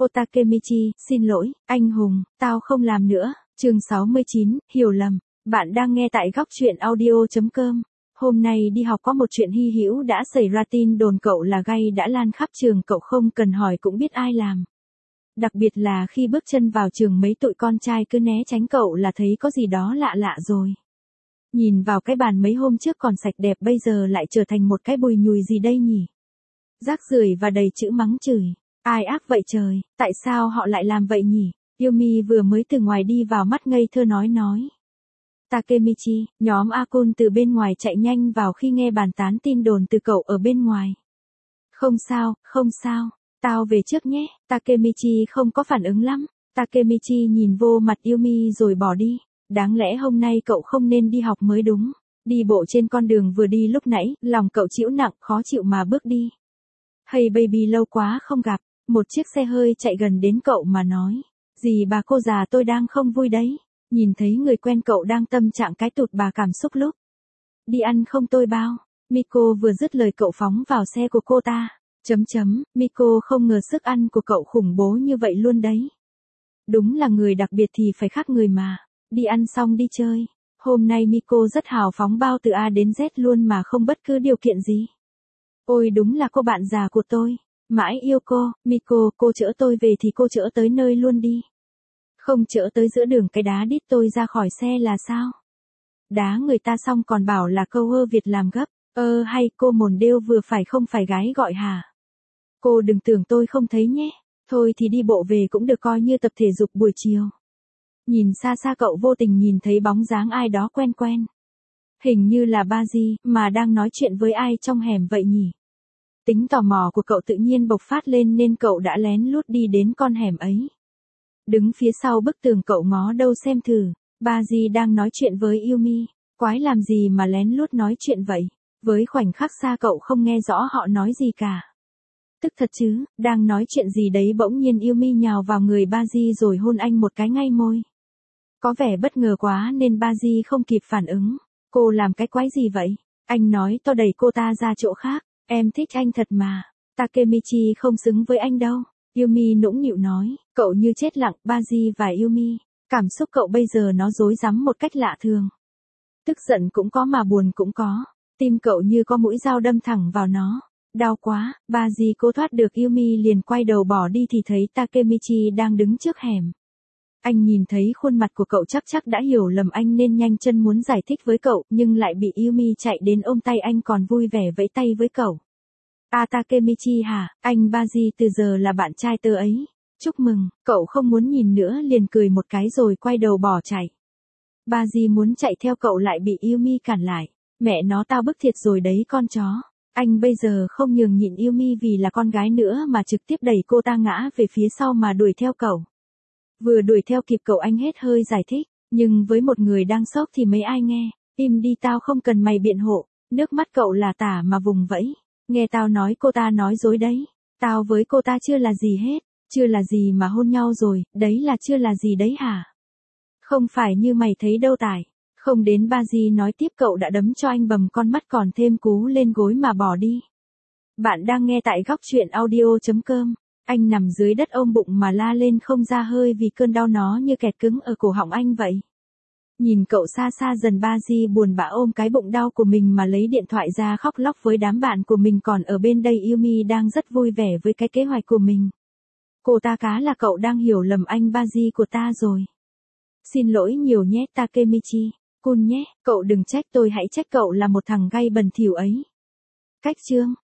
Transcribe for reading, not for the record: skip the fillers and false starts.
Otakemichi, xin lỗi, anh hùng, tao không làm nữa. Chương 69, hiểu lầm. Bạn đang nghe tại góc truyện audio.com. Hôm nay đi học có một chuyện hy hữu đã xảy ra, tin đồn cậu là gay đã lan khắp trường, cậu không cần hỏi cũng biết ai làm. Đặc biệt là khi bước chân vào trường, mấy tụi con trai cứ né tránh cậu là thấy có gì đó lạ lạ rồi. Nhìn vào cái bàn mấy hôm trước còn sạch đẹp, bây giờ lại trở thành một cái bùi nhùi gì đây nhỉ? Rác rưởi và đầy chữ mắng chửi. Ai ác vậy trời, tại sao họ lại làm vậy nhỉ? Yumi vừa mới từ ngoài đi vào, mắt ngây thơ nói. Takemichi, nhóm Akun từ bên ngoài chạy nhanh vào khi nghe bàn tán tin đồn từ cậu ở bên ngoài. Không sao, tao về trước nhé. Takemichi không có phản ứng lắm. Takemichi nhìn vô mặt Yumi rồi bỏ đi. Đáng lẽ hôm nay cậu không nên đi học mới đúng. Đi bộ trên con đường vừa đi lúc nãy, lòng cậu chịu nặng, khó chịu mà bước đi. Hey baby, lâu quá không gặp. Một chiếc xe hơi chạy gần đến cậu mà nói. Dì bà cô già, tôi đang không vui đấy. Nhìn thấy người quen, cậu đang tâm trạng cái tụt bà cảm xúc lúc. Đi ăn không tôi bao. Miko vừa dứt lời cậu phóng vào xe của cô ta. Miko không ngờ sức ăn của cậu khủng bố như vậy luôn đấy. Đúng là người đặc biệt thì phải khác người mà. Đi ăn xong đi chơi. Hôm nay Miko rất hào phóng, bao từ A đến Z luôn mà không bất cứ điều kiện gì. Ôi đúng là cô bạn già của tôi. Mãi yêu cô. Miko, cô chở tôi về thì cô chở tới nơi luôn đi. Không chở tới giữa đường cái đá đít tôi ra khỏi xe là sao? Đá người ta xong còn bảo là câu Việt làm gấp. Hay cô mồn đêu vừa phải không phải gái gọi hả? Cô đừng tưởng tôi không thấy nhé. Thôi thì đi bộ về cũng được, coi như tập thể dục buổi chiều. Nhìn xa xa cậu vô tình nhìn thấy bóng dáng ai đó quen. Hình như là Baji, mà đang nói chuyện với ai trong hẻm vậy nhỉ? Tính tò mò của cậu tự nhiên bộc phát lên nên cậu đã lén lút đi đến con hẻm ấy. Đứng phía sau bức tường, cậu ngó đâu xem thử. Baji đang nói chuyện với Yumi. Quái làm gì mà lén lút nói chuyện vậy? Với khoảnh khắc xa cậu không nghe rõ họ nói gì cả. Tức thật chứ, đang nói chuyện gì đấy bỗng nhiên Yumi nhào vào người Baji rồi hôn anh một cái ngay môi. Có vẻ bất ngờ quá nên Baji không kịp phản ứng. Cô làm cái quái gì vậy? Anh nói to đẩy cô ta ra chỗ khác. Em thích anh thật mà. Takemichi không xứng với anh đâu. Yumi nũng nịu nói. Cậu như chết lặng. Baji và Yumi. Cảm xúc cậu bây giờ nó rối rắm một cách lạ thường. Tức giận cũng có mà buồn cũng có. Tim cậu như có mũi dao đâm thẳng vào nó. Đau quá. Baji cố thoát được Yumi liền quay đầu bỏ đi thì thấy Takemichi đang đứng trước hẻm. Anh nhìn thấy khuôn mặt của cậu chắc đã hiểu lầm anh nên nhanh chân muốn giải thích với cậu, nhưng lại bị Yumi chạy đến ôm tay anh còn vui vẻ vẫy tay với cậu. Takemichi hả, anh Baji từ giờ là bạn trai tớ ấy. Chúc mừng, cậu không muốn nhìn nữa liền cười một cái rồi quay đầu bỏ chạy. Baji muốn chạy theo cậu lại bị Yumi cản lại. Mẹ nó, tao bức thiệt rồi đấy con chó. Anh bây giờ không nhường nhịn Yumi vì là con gái nữa mà trực tiếp đẩy cô ta ngã về phía sau mà đuổi theo cậu. Vừa đuổi theo kịp cậu anh hết hơi giải thích, nhưng với một người đang sốc thì mấy ai nghe. Im đi, tao không cần mày biện hộ. Nước mắt cậu là tả mà vùng vẫy. Nghe tao nói, cô ta nói dối đấy. Tao với cô ta chưa là gì hết. Chưa là gì mà hôn nhau rồi, đấy là chưa là gì đấy hả? Không phải như mày thấy đâu tải. Không đến. Baji nói tiếp, cậu đã đấm cho anh bầm con mắt còn thêm cú lên gối mà bỏ đi. Bạn đang nghe tại góc truyện audio.com. Anh nằm dưới đất ôm bụng mà la lên không ra hơi vì cơn đau nó như kẹt cứng ở cổ họng anh vậy. Nhìn cậu xa xa dần, Baji buồn bã ôm cái bụng đau của mình mà lấy điện thoại ra khóc lóc với đám bạn của mình, còn ở bên đây Yumi đang rất vui vẻ với cái kế hoạch của mình. Cô ta cá là cậu đang hiểu lầm anh Baji của ta rồi. Xin lỗi nhiều nhé Takemichi. Kun nhé, cậu đừng trách tôi, hãy trách cậu là một thằng gay bẩn thỉu ấy. Cách chương